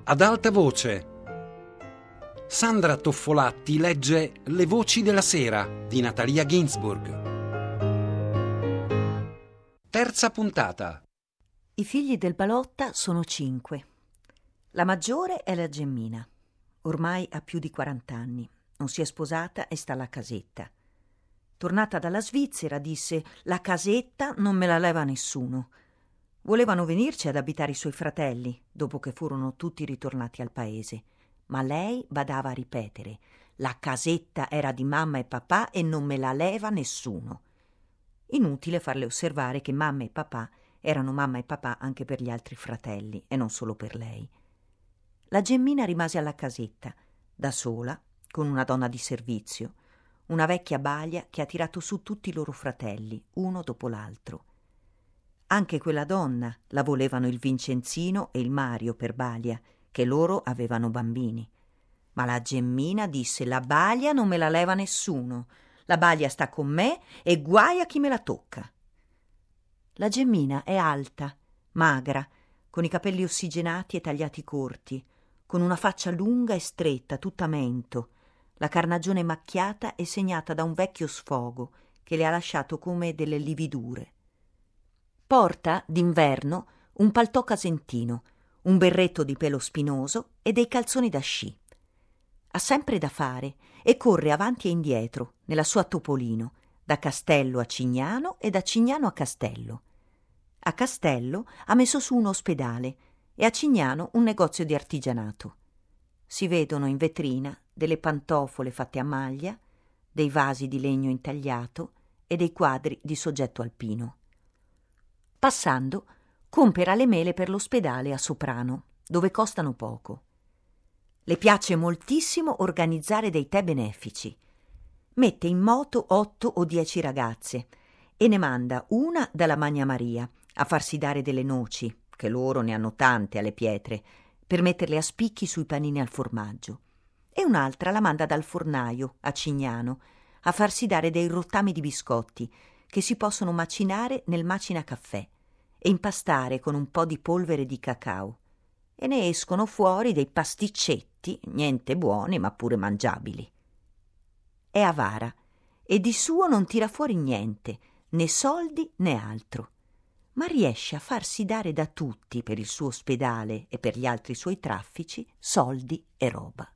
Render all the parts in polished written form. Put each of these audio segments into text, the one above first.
Ad alta voce. Sandra Toffolatti legge Le voci della sera di Natalia Ginzburg. Terza puntata. I figli del Balotta sono 5. La maggiore è la Gemmina. Ormai ha più di 40 anni. Non si è sposata e sta alla casetta. Tornata dalla Svizzera disse: «La casetta non me la leva nessuno». Volevano venirci ad abitare i suoi fratelli, dopo che furono tutti ritornati al paese. Ma lei badava a ripetere: «La casetta era di mamma e papà e non me la leva nessuno». Inutile farle osservare che mamma e papà erano mamma e papà anche per gli altri fratelli e non solo per lei. La Gemmina rimase alla casetta, da sola, con una donna di servizio, una vecchia balia che ha tirato su tutti i loro fratelli, uno dopo l'altro. Anche quella donna la volevano il Vincenzino e il Mario per balia, che loro avevano bambini. Ma la Gemmina disse: «La balia non me la leva nessuno. La balia sta con me e guai a chi me la tocca». La Gemmina è alta, magra, con i capelli ossigenati e tagliati corti, con una faccia lunga e stretta, tutta mento, la carnagione macchiata e segnata da un vecchio sfogo che le ha lasciato come delle lividure. Porta, d'inverno, un paltò casentino, un berretto di pelo spinoso e dei calzoni da sci. Ha sempre da fare e corre avanti e indietro nella sua Topolino, da Castello a Cignano e da Cignano a Castello. A Castello ha messo su un ospedale e a Cignano un negozio di artigianato. Si vedono in vetrina delle pantofole fatte a maglia, dei vasi di legno intagliato e dei quadri di soggetto alpino. Passando, compera le mele per l'ospedale a Soprano, dove costano poco. Le piace moltissimo organizzare dei tè benefici. Mette in moto 8 o 10 ragazze e ne manda una dalla Magna Maria a farsi dare delle noci, che loro ne hanno tante alle pietre, per metterle a spicchi sui panini al formaggio, e un'altra la manda dal fornaio a Cignano a farsi dare dei rottami di biscotti che si possono macinare nel macinacaffè e impastare con un po' di polvere di cacao, e ne escono fuori dei pasticcetti, niente buoni ma pure mangiabili. È avara e di suo non tira fuori niente, né soldi né altro, ma riesce a farsi dare da tutti, per il suo ospedale e per gli altri suoi traffici, soldi e roba.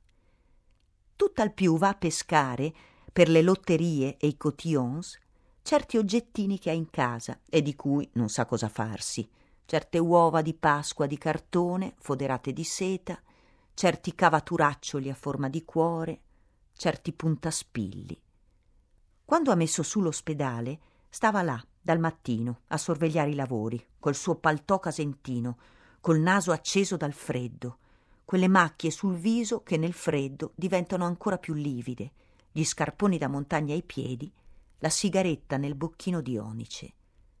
Tutt'al più va a pescare, per le lotterie e i cotillons, certi oggettini che ha in casa e di cui non sa cosa farsi, certe uova di Pasqua di cartone foderate di seta, certi cavaturaccioli a forma di cuore, certi puntaspilli. Quando ha messo su l'ospedale, stava là dal mattino a sorvegliare i lavori, col suo paltò casentino, col naso acceso dal freddo, quelle macchie sul viso che nel freddo diventano ancora più livide, gli scarponi da montagna ai piedi, la sigaretta nel bocchino di onice.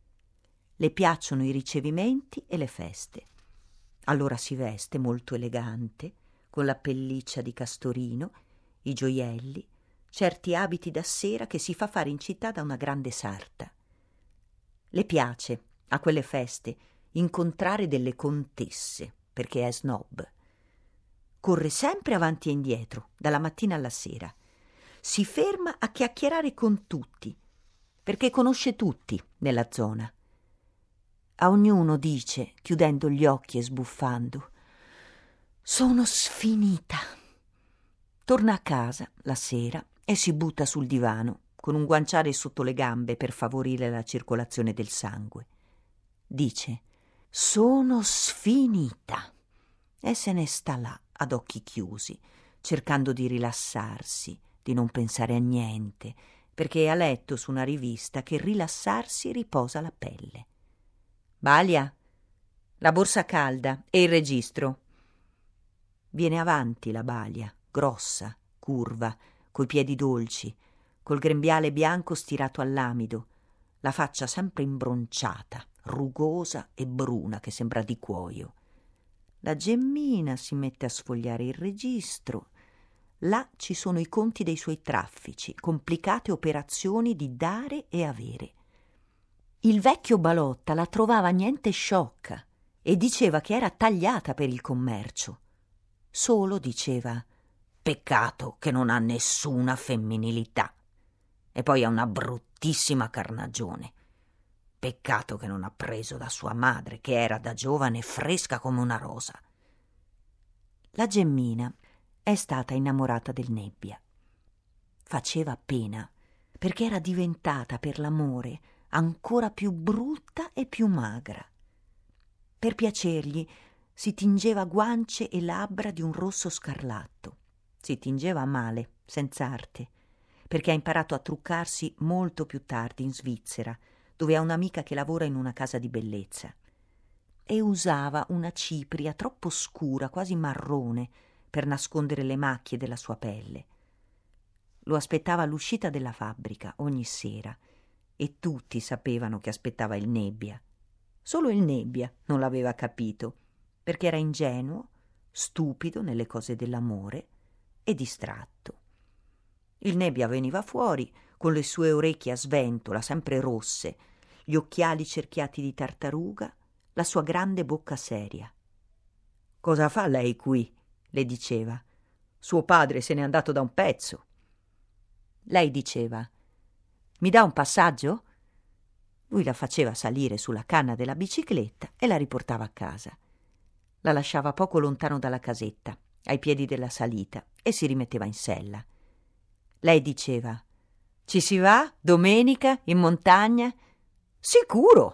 Le piacciono i ricevimenti e le feste. Allora si veste molto elegante, con la pelliccia di castorino, i gioielli, certi abiti da sera che si fa fare in città da una grande sarta. Le piace, a quelle feste, incontrare delle contesse, perché è snob. Corre sempre avanti e indietro, dalla mattina alla sera. Si ferma a chiacchierare con tutti, perché conosce tutti nella zona. A ognuno dice, chiudendo gli occhi e sbuffando: «Sono sfinita». Torna a casa la sera e si butta sul divano, con un guanciale sotto le gambe per favorire la circolazione del sangue. Dice: «Sono sfinita», e se ne sta là ad occhi chiusi, cercando di rilassarsi, di non pensare a niente, perché ha letto su una rivista che rilassarsi riposa la pelle. «Balia, la borsa calda e il registro». Viene avanti la Balia, grossa, curva, coi piedi dolci, col grembiale bianco stirato all'amido, la faccia sempre imbronciata, rugosa e bruna che sembra di cuoio. La Gemmina si mette a sfogliare il registro. Là ci sono i conti dei suoi traffici, complicate operazioni di dare e avere. Il vecchio Balotta la trovava niente sciocca e diceva che era tagliata per il commercio. Solo diceva: peccato che non ha nessuna femminilità. E poi ha una bruttissima carnagione. Peccato che non ha preso da sua madre, che era da giovane fresca come una rosa. La Gemmina è stata innamorata del Nebbia. Faceva pena, perché era diventata per l'amore ancora più brutta e più magra. Per piacergli si tingeva guance e labbra di un rosso scarlatto. Si tingeva male, senz'arte, perché ha imparato a truccarsi molto più tardi in Svizzera, dove ha un'amica che lavora in una casa di bellezza. E usava una cipria troppo scura, quasi marrone, per nascondere le macchie della sua pelle. Lo aspettava all'uscita della fabbrica ogni sera e tutti sapevano che aspettava il Nebbia. Solo il Nebbia non l'aveva capito, perché era ingenuo, stupido nelle cose dell'amore e distratto. Il Nebbia veniva fuori con le sue orecchie a sventola, sempre rosse, gli occhiali cerchiati di tartaruga, la sua grande bocca seria. «Cosa fa lei qui?» le diceva. «Suo padre se n'è andato da un pezzo». Lei diceva: «Mi dà un passaggio?» Lui la faceva salire sulla canna della bicicletta e la riportava a casa. La lasciava poco lontano dalla casetta, ai piedi della salita, e si rimetteva in sella. Lei diceva: «Ci si va domenica in montagna?» «Sicuro!»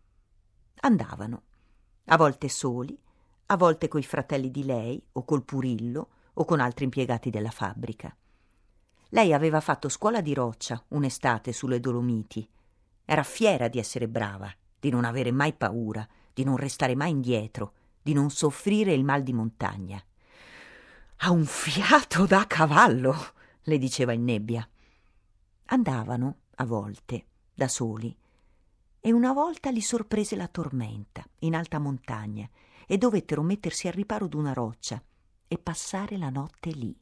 Andavano, a volte soli, a volte coi fratelli di lei, o col Purillo, o con altri impiegati della fabbrica. Lei aveva fatto scuola di roccia un'estate sulle Dolomiti. Era fiera di essere brava, di non avere mai paura, di non restare mai indietro, di non soffrire il mal di montagna. «Ha un fiato da cavallo!» le diceva il Nebbia. Andavano, a volte, da soli, e una volta li sorprese la tormenta, in alta montagna, e dovettero mettersi al riparo d'una roccia e passare la notte lì.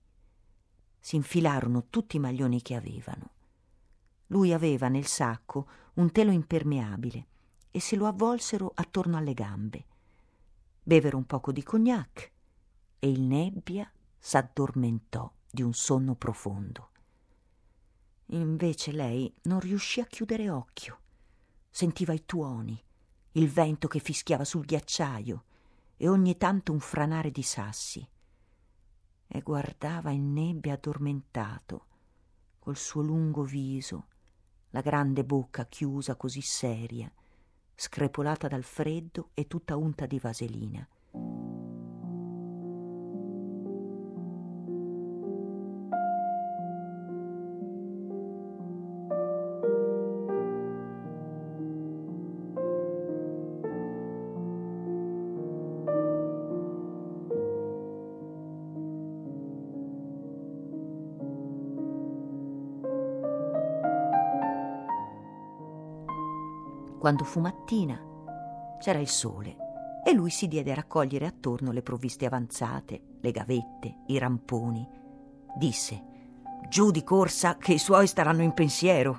Si infilarono tutti i maglioni che avevano. Lui aveva nel sacco un telo impermeabile e se lo avvolsero attorno alle gambe. Bevero un poco di cognac e il Nebbia s'addormentò di un sonno profondo. Invece lei non riuscì a chiudere occhio. Sentiva i tuoni, il vento che fischiava sul ghiacciaio e ogni tanto un franare di sassi. E guardava il Nebbia addormentato, col suo lungo viso, la grande bocca chiusa così seria, screpolata dal freddo e tutta unta di vaselina. Quando fu mattina c'era il sole e lui si diede a raccogliere attorno le provviste avanzate, le gavette, i ramponi. Disse: «Giù di corsa che i suoi staranno in pensiero».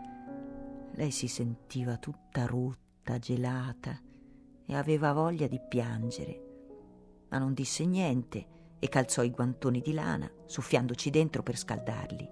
Lei si sentiva tutta rotta, gelata e aveva voglia di piangere, ma non disse niente e calzò i guantoni di lana, soffiandoci dentro per scaldarli.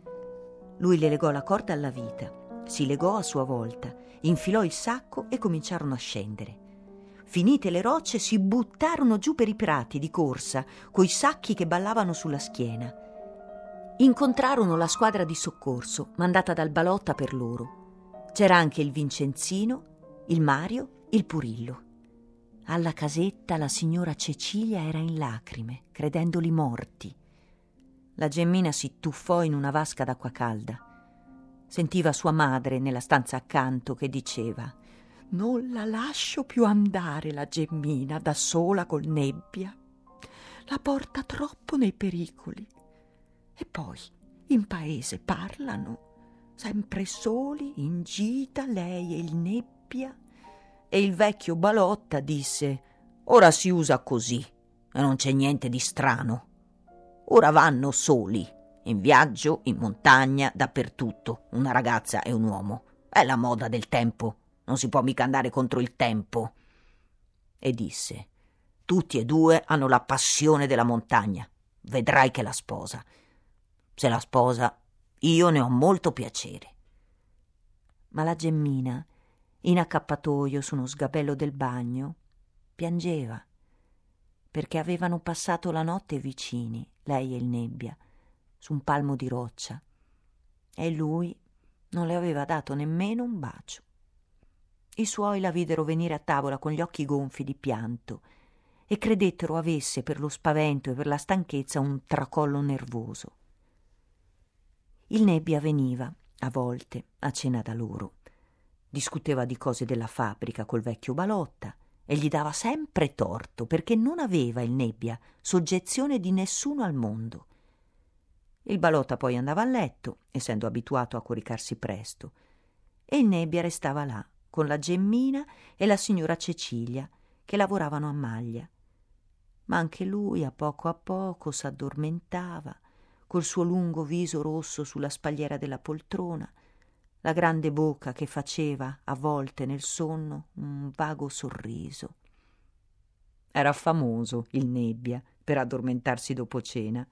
Lui le legò la corda alla vita, si legò a sua volta, infilò il sacco e cominciarono a scendere. Finite le rocce si buttarono giù per i prati di corsa, coi sacchi che ballavano sulla schiena. Incontrarono la squadra di soccorso mandata dal Balotta per loro. C'era anche il Vincenzino, il Mario, il Purillo. Alla casetta la signora Cecilia era in lacrime, credendoli morti. La Gemmina si tuffò in una vasca d'acqua calda. Sentiva sua madre nella stanza accanto che diceva: «Non la lascio più andare la Gemmina da sola col Nebbia. La porta troppo nei pericoli. E poi in paese parlano, sempre soli, in gita, lei e il Nebbia». E il vecchio Balotta disse: «Ora si usa così e non c'è niente di strano. Ora vanno soli, in viaggio, in montagna, dappertutto, una ragazza e un uomo. È la moda del tempo, non si può mica andare contro il tempo». E disse: Tutti e due hanno la passione della montagna. Vedrai che la sposa. Se la sposa, io ne ho molto piacere. Ma la gemmina, in accappatoio su uno sgabello del bagno, piangeva, perché avevano passato la notte vicini, lei e il Nebbia, su un palmo di roccia, e lui non le aveva dato nemmeno un bacio. I suoi la videro venire a tavola con gli occhi gonfi di pianto e credettero avesse, per lo spavento e per la stanchezza, un tracollo nervoso. Il Nebbia veniva, a volte, a cena da loro. Discuteva di cose della fabbrica col vecchio Balotta e gli dava sempre torto, perché non aveva il Nebbia soggezione di nessuno al mondo. Il Balotta poi andava a letto, essendo abituato a coricarsi presto, e il Nebbia restava là, con la gemmina e la signora Cecilia, che lavoravano a maglia. Ma anche lui a poco s'addormentava, col suo lungo viso rosso sulla spalliera della poltrona, la grande bocca che faceva, a volte nel sonno, un vago sorriso. Era famoso il Nebbia per addormentarsi dopo cena.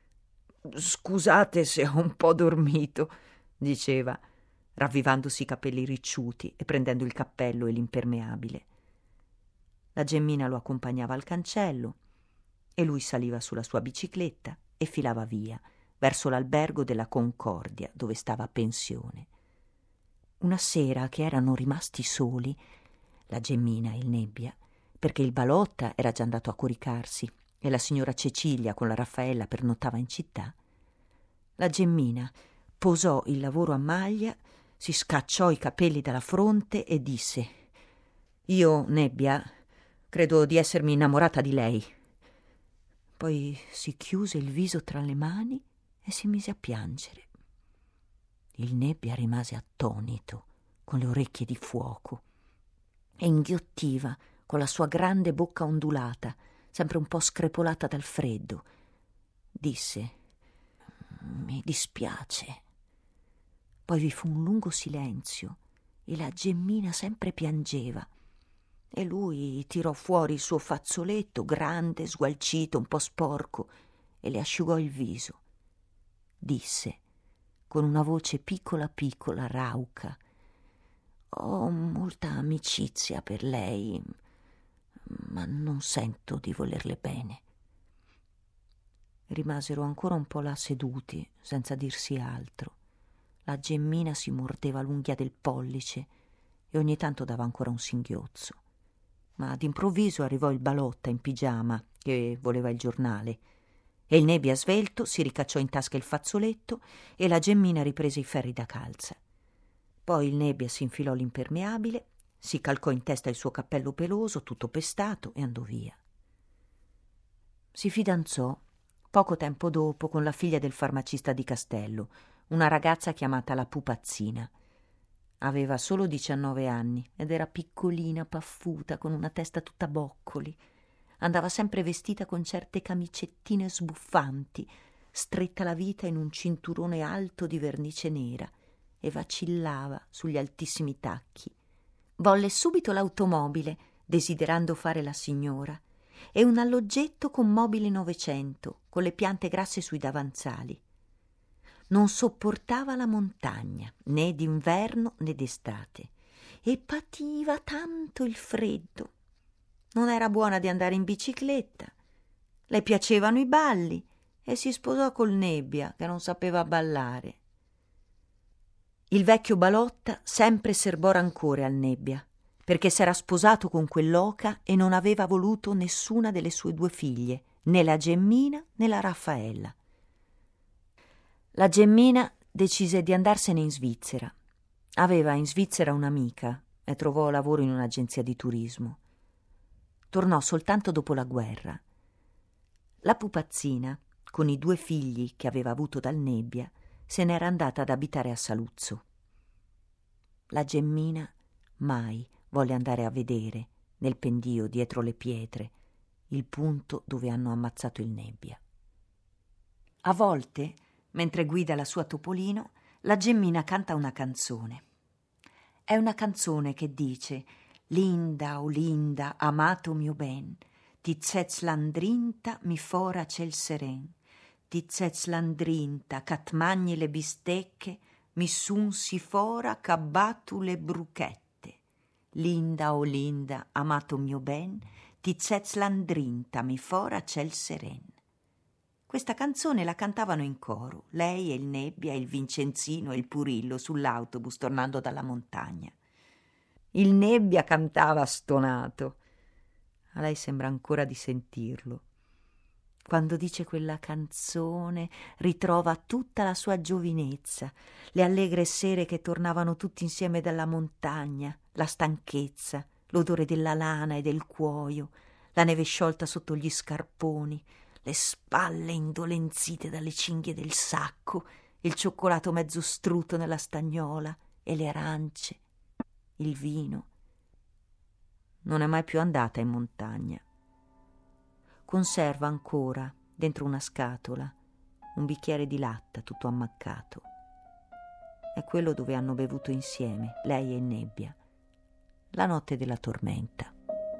«Scusate se ho un po' dormito», diceva, ravvivandosi i capelli ricciuti e prendendo il cappello e l'impermeabile. La gemmina lo accompagnava al cancello e lui saliva sulla sua bicicletta e filava via verso l'albergo della Concordia, dove stava a pensione. Una sera che erano rimasti soli, la gemmina e il Nebbia, perché il Balotta era già andato a coricarsi e la signora Cecilia con la Raffaella pernottava in città, la gemmina posò il lavoro a maglia, si scacciò i capelli dalla fronte e disse: «Io, Nebbia, credo di essermi innamorata di lei». Poi si chiuse il viso tra le mani e si mise a piangere. Il Nebbia rimase attonito, con le orecchie di fuoco, e inghiottiva con la sua grande bocca ondulata, sempre un po' screpolata dal freddo. Disse: «Mi dispiace». Poi vi fu un lungo silenzio e la gemmina sempre piangeva, e lui tirò fuori il suo fazzoletto grande, sgualcito, un po' sporco, e le asciugò il viso. Disse con una voce piccola, rauca: «Ho molta amicizia per lei, ma non sento di volerle bene». Rimasero ancora un po' là seduti, senza dirsi altro. La gemmina si mordeva l'unghia del pollice e ogni tanto dava ancora un singhiozzo. Ma d'improvviso arrivò il Balotta in pigiama, che voleva il giornale, e il Nebbia svelto si ricacciò in tasca il fazzoletto e la gemmina riprese i ferri da calza. Poi il Nebbia si infilò l'impermeabile, si calcò in testa il suo cappello peloso, tutto pestato, e andò via. Si fidanzò poco tempo dopo con la figlia del farmacista di Castello, una ragazza chiamata la Pupazzina. Aveva solo 19 anni ed era piccolina, paffuta, con una testa tutta boccoli. Andava sempre vestita con certe camicettine sbuffanti, stretta la vita in un cinturone alto di vernice nera, e vacillava sugli altissimi tacchi. Volle subito l'automobile, desiderando fare la signora, e un alloggetto con mobili Novecento, con le piante grasse sui davanzali. Non sopportava la montagna, né d'inverno né d'estate, e pativa tanto il freddo. Non era buona di andare in bicicletta, le piacevano i balli e si sposò col Nebbia, che non sapeva ballare. Il vecchio Balotta sempre serbò rancore al Nebbia, perché s'era sposato con quell'oca e non aveva voluto nessuna delle sue 2 figlie, né la gemmina né la Raffaella. La gemmina decise di andarsene in Svizzera. Aveva in Svizzera un'amica e trovò lavoro in un'agenzia di turismo. Tornò soltanto dopo la guerra. La Pupazzina, con i 2 figli che aveva avuto dal Nebbia, se n'era andata ad abitare a Saluzzo. La gemmina mai volle andare a vedere, nel pendio dietro le pietre, il punto dove hanno ammazzato il Nebbia. A volte, mentre guida la sua Topolino, la gemmina canta una canzone. È una canzone che dice: «Linda, oh Linda, amato mio ben, Tizezlandrinta mi fora cel seren, Tizezlandrinta catmagni le bistecche, mi sun si fora c'abbattu le bruchette. Linda o linda, amato mio ben, Tizezlandrinta mi fora cel seren. Questa canzone la cantavano in coro, lei e il Nebbia, il Vincenzino e il Purillo sull'autobus tornando dalla montagna. Il Nebbia cantava stonato. A lei sembra ancora di sentirlo. Quando dice quella canzone ritrova tutta la sua giovinezza, le allegre sere che tornavano tutti insieme dalla montagna, la stanchezza, l'odore della lana e del cuoio, la neve sciolta sotto gli scarponi, le spalle indolenzite dalle cinghie del sacco, il cioccolato mezzo strutto nella stagnola e le arance, il vino. Non è mai più andata in montagna. Conserva ancora, dentro una scatola, un bicchiere di latta tutto ammaccato. È quello dove hanno bevuto insieme, lei e il Nebbia, la notte della tormenta.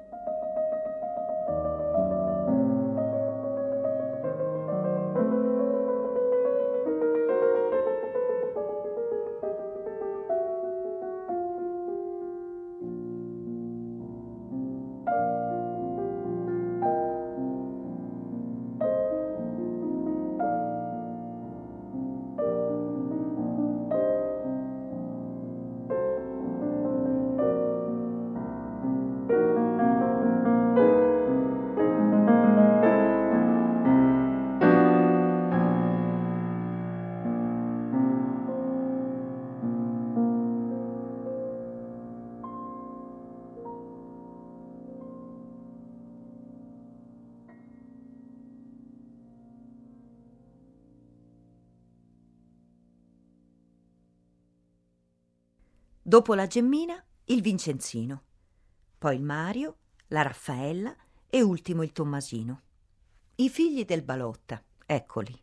Dopo la Gemmina, il Vincenzino, poi il Mario, la Raffaella e ultimo il Tommasino. I figli del Balotta, eccoli.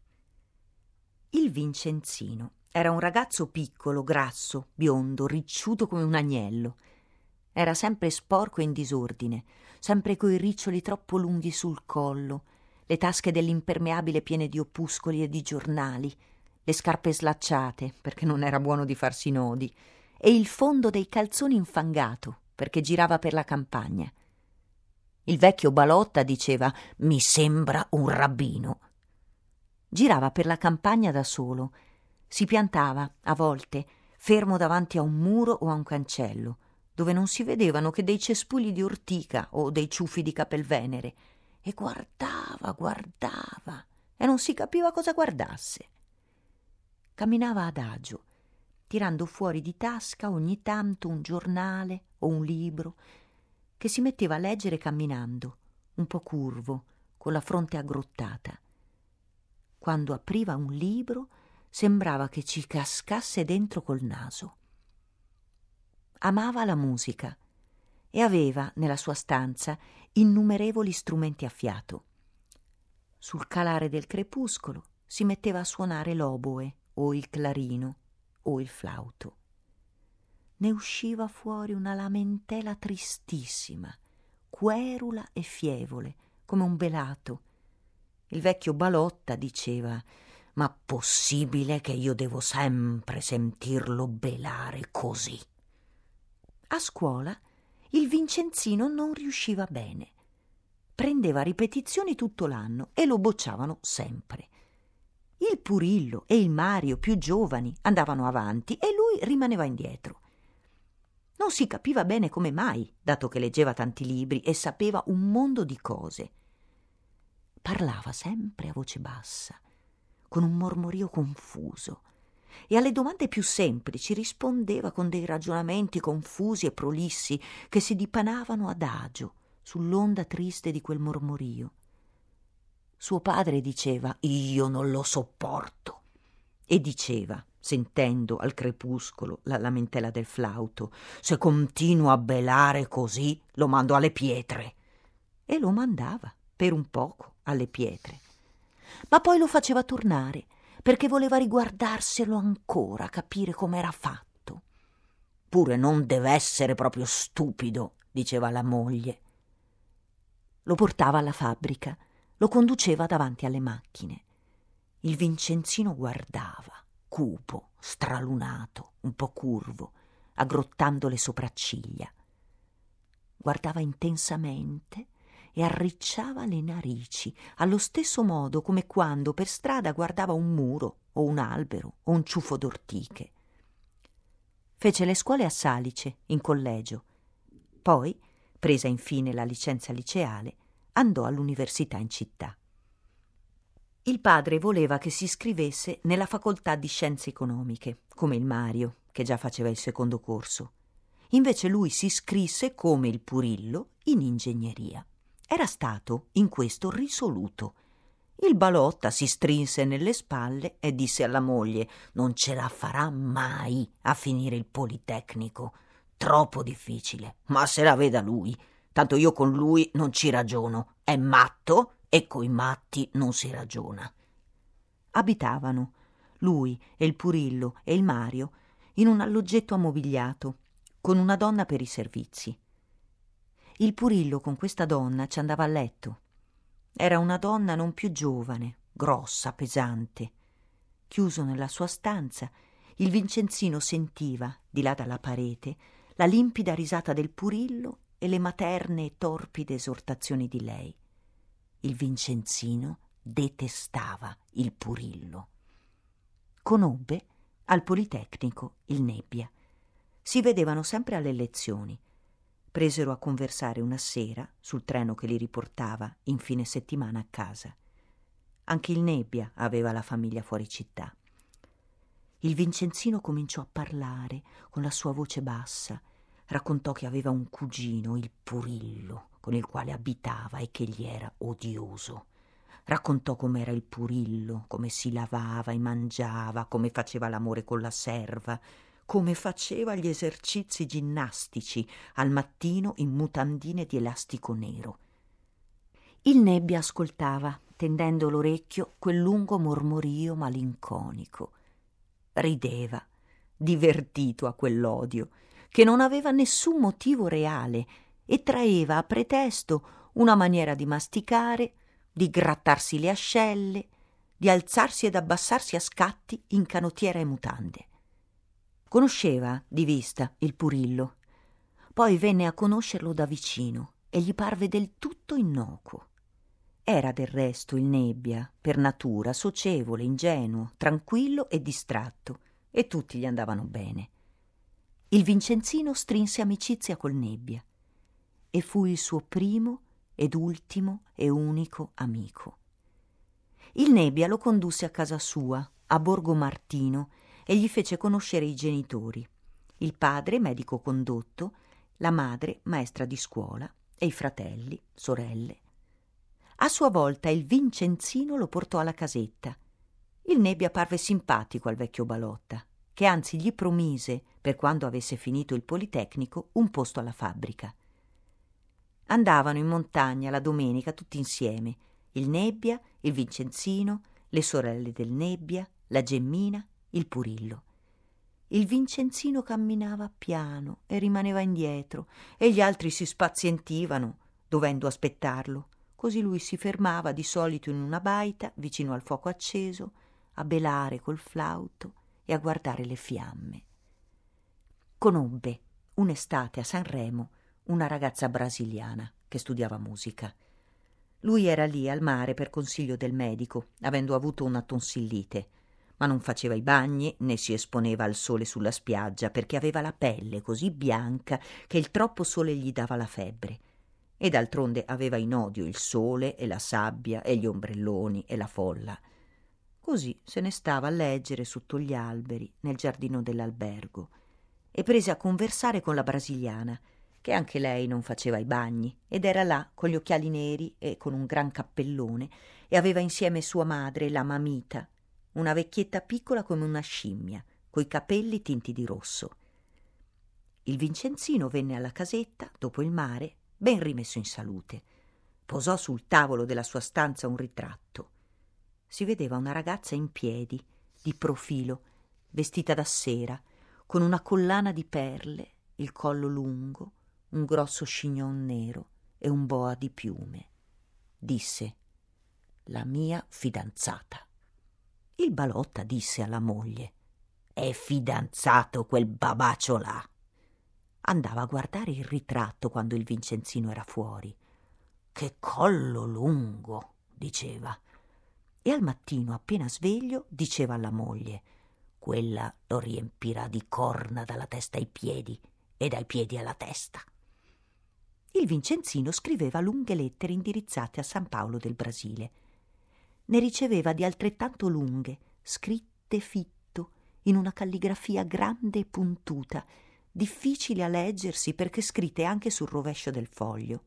Il Vincenzino era un ragazzo piccolo, grasso, biondo, ricciuto come un agnello. Era sempre sporco e in disordine, sempre coi riccioli troppo lunghi sul collo, le tasche dell'impermeabile piene di opuscoli e di giornali, le scarpe slacciate, perché non era buono di farsi nodi, e il fondo dei calzoni infangato, perché girava per la campagna. Il vecchio Balotta diceva: «Mi sembra un rabbino». Girava per la campagna da solo, si piantava, a volte, fermo davanti a un muro o a un cancello, dove non si vedevano che dei cespugli di ortica o dei ciuffi di capelvenere, e guardava e non si capiva cosa guardasse. Camminava adagio, tirando fuori di tasca ogni tanto un giornale o un libro, che si metteva a leggere camminando, un po' curvo, con la fronte aggrottata. Quando apriva un libro sembrava che ci cascasse dentro col naso. Amava la musica e aveva nella sua stanza innumerevoli strumenti a fiato. Sul calare del crepuscolo si metteva a suonare l'oboe o il clarino o il flauto. Ne usciva fuori una lamentela tristissima, querula e fievole, come un belato. Il vecchio Balotta diceva: «Ma possibile che io devo sempre sentirlo belare così?» A scuola il Vincenzino non riusciva bene. Prendeva ripetizioni tutto l'anno e lo bocciavano sempre. Il Purillo e il Mario, più giovani, andavano avanti e lui rimaneva indietro. Non si capiva bene come mai, dato che leggeva tanti libri e sapeva un mondo di cose. Parlava sempre a voce bassa, con un mormorio confuso, e alle domande più semplici rispondeva con dei ragionamenti confusi e prolissi che si dipanavano adagio sull'onda triste di quel mormorio. Suo padre diceva: «Io non lo sopporto», e diceva, sentendo al crepuscolo la lamentela del flauto: «Se continua a belare così lo mando alle pietre». E lo mandava, per un poco, alle pietre. Ma poi lo faceva tornare, perché voleva riguardarselo ancora, capire com'era fatto. «Pure non deve essere proprio stupido», diceva la moglie. lo portava alla fabbrica, lo conduceva davanti alle macchine. Il Vincenzino guardava, cupo, stralunato, un po' curvo, aggrottando le sopracciglia. Guardava intensamente e arricciava le narici, allo stesso modo come quando per strada guardava un muro o un albero o un ciuffo d'ortiche. Fece le scuole a Salice, in collegio. Poi, presa infine la licenza liceale, andò all'università in città. Il padre voleva che si iscrivesse nella facoltà di scienze economiche, come il Mario, che già faceva il secondo corso. Invece lui si iscrisse, come il Purillo, in ingegneria. Era stato in questo risoluto. Il Balotta si strinse nelle spalle e disse alla moglie: «Non ce la farà mai a finire il Politecnico. Troppo difficile, ma se la veda lui. Tanto io con lui non ci ragiono. È matto e coi matti non si ragiona». Abitavano, lui e il Purillo e il Mario, in un alloggetto ammobiliato, con una donna per i servizi. Il Purillo con questa donna ci andava a letto. Era una donna non più giovane, grossa, pesante. Chiuso nella sua stanza, il Vincenzino sentiva, di là dalla parete, la limpida risata del Purillo e le materne e torpide esortazioni di lei. Il Vincenzino detestava il Purillo. Conobbe al Politecnico il Nebbia. Si vedevano sempre alle lezioni. Presero a conversare una sera sul treno che li riportava in fine settimana a casa. Anche il Nebbia aveva la famiglia fuori città. Il Vincenzino cominciò a parlare con la sua voce bassa. Raccontò che aveva un cugino, il Purillo, con il quale abitava e che gli era odioso. Raccontò com'era il Purillo, come si lavava e mangiava, come faceva l'amore con la serva, come faceva gli esercizi ginnastici al mattino in mutandine di elastico nero. Il Nebbia ascoltava, tendendo l'orecchio, quel lungo mormorio malinconico. Rideva, divertito a quell'odio, che non aveva nessun motivo reale e traeva a pretesto una maniera di masticare, di grattarsi le ascelle, di alzarsi ed abbassarsi a scatti in canottiera e mutande. Conosceva di vista il Purillo, poi venne a conoscerlo da vicino e gli parve del tutto innocuo. Era del resto il Nebbia, per natura, socievole, ingenuo, tranquillo e distratto, e tutti gli andavano bene. Il Vincenzino strinse amicizia col Nebbia e fu il suo primo ed ultimo e unico amico. Il Nebbia lo condusse a casa sua, a Borgo Martino, e gli fece conoscere i genitori, il padre medico condotto, la madre maestra di scuola e i fratelli, sorelle. A sua volta il Vincenzino lo portò alla casetta. Il Nebbia parve simpatico al vecchio Balotta, che anzi gli promise, per quando avesse finito il Politecnico, un posto alla fabbrica. Andavano in montagna la domenica tutti insieme, il Nebbia, il Vincenzino, le sorelle del Nebbia, la Gemmina, il Purillo. Il Vincenzino camminava piano e rimaneva indietro e gli altri si spazientivano, dovendo aspettarlo. Così lui si fermava di solito in una baita vicino al fuoco acceso a belare col flauto e a guardare le fiamme. Conobbe un'estate a Sanremo una ragazza brasiliana che studiava musica. Lui era lì al mare per consiglio del medico, avendo avuto una tonsillite, ma non faceva i bagni né si esponeva al sole sulla spiaggia perché aveva la pelle così bianca che il troppo sole gli dava la febbre. E d'altronde aveva in odio il sole e la sabbia e gli ombrelloni e la folla. Così se ne stava a leggere sotto gli alberi nel giardino dell'albergo e prese a conversare con la brasiliana, che anche lei non faceva i bagni ed era là con gli occhiali neri e con un gran cappellone e aveva insieme sua madre, la Mamita, una vecchietta piccola come una scimmia, coi capelli tinti di rosso. Il Vincenzino venne alla casetta, dopo il mare, ben rimesso in salute. Posò sul tavolo della sua stanza un ritratto. Si vedeva una ragazza in piedi, di profilo, vestita da sera, con una collana di perle, il collo lungo, un grosso chignon nero e un boa di piume. disse: «La mia fidanzata». Il Balotta disse alla moglie: «È fidanzato quel babacio là». Andava a guardare il ritratto quando il Vincenzino era fuori. «Che collo lungo», diceva. E al mattino, appena sveglio, diceva alla moglie: «Quella lo riempirà di corna dalla testa ai piedi e dai piedi alla testa». Il Vincenzino scriveva lunghe lettere indirizzate a San Paolo del Brasile. Ne riceveva di altrettanto lunghe, scritte fitto, in una calligrafia grande e puntuta, difficile a leggersi perché scritte anche sul rovescio del foglio.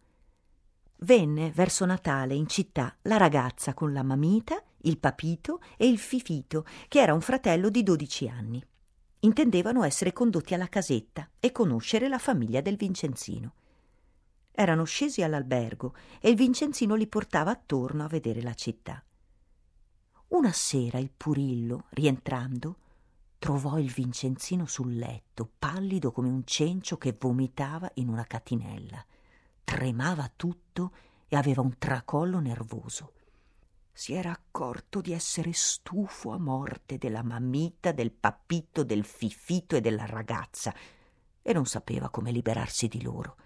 Venne verso Natale in città la ragazza con la mamita, il papito e il fifito, che era un fratello di 12 anni. Intendevano essere condotti alla casetta e conoscere la famiglia del Vincenzino. Erano scesi all'albergo e il Vincenzino li portava attorno a vedere la città. Una sera il Purillo, rientrando, trovò il Vincenzino sul letto, pallido come un cencio che vomitava in una catinella. Tremava tutto e aveva un tracollo nervoso. Si era accorto di essere stufo a morte della mamita, del papito, del fifito e della ragazza e non sapeva come liberarsi di loro.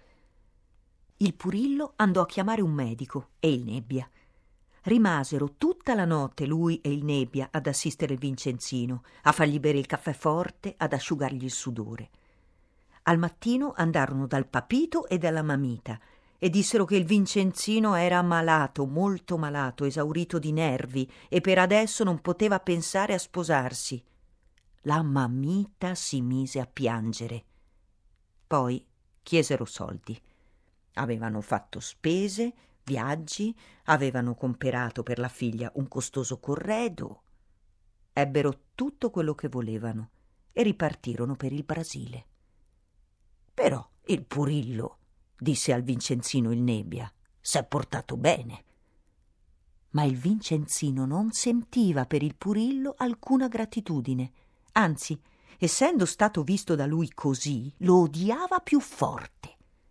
Il Purillo andò a chiamare un medico e il Nebbia. Rimasero tutta la notte lui e il Nebbia ad assistere il Vincenzino, a fargli bere il caffè forte, ad asciugargli il sudore. Al mattino andarono dal papito e dalla mamita e dissero che il Vincenzino era malato, molto malato, esaurito di nervi e per adesso non poteva pensare a sposarsi. La mamita si mise a piangere. Poi chiesero soldi. Avevano fatto spese, viaggi, avevano comperato per la figlia un costoso corredo. Ebbero tutto quello che volevano e ripartirono per il Brasile. Però il Purillo, disse al Vincenzino il Nebbia, s'è portato bene. Ma il Vincenzino non sentiva per il Purillo alcuna gratitudine. Anzi, essendo stato visto da lui così, lo odiava più forte.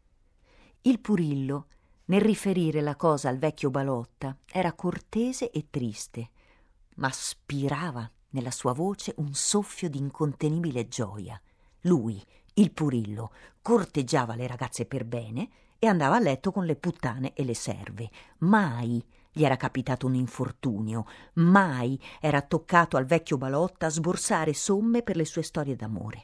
Il Purillo, nel riferire la cosa al vecchio Balotta, era cortese e triste, ma spirava nella sua voce un soffio di incontenibile gioia. Lui, il Purillo, corteggiava le ragazze per bene e andava a letto con le puttane e le serve. Mai gli era capitato un infortunio, mai era toccato al vecchio Balotta sborsare somme per le sue storie d'amore.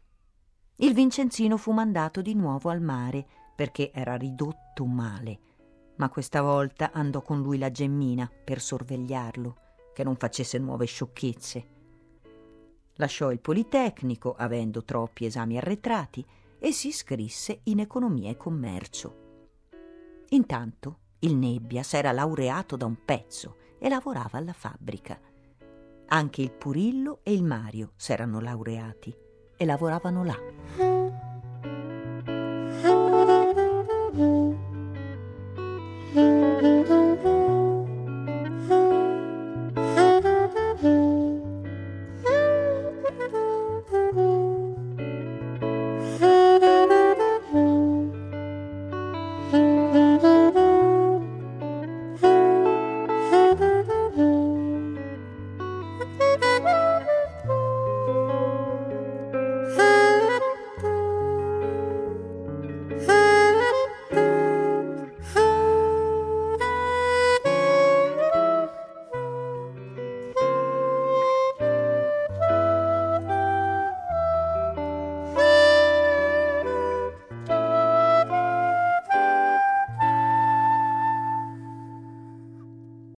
Il Vincenzino fu mandato di nuovo al mare perché era ridotto male, ma questa volta andò con lui la Gemmina per sorvegliarlo, che non facesse nuove sciocchezze. Lasciò il Politecnico, avendo troppi esami arretrati, e si iscrisse in economia e commercio. Intanto il Nebbia s'era laureato da un pezzo e lavorava alla fabbrica. Anche il Purillo e il Mario s'erano laureati e lavoravano là.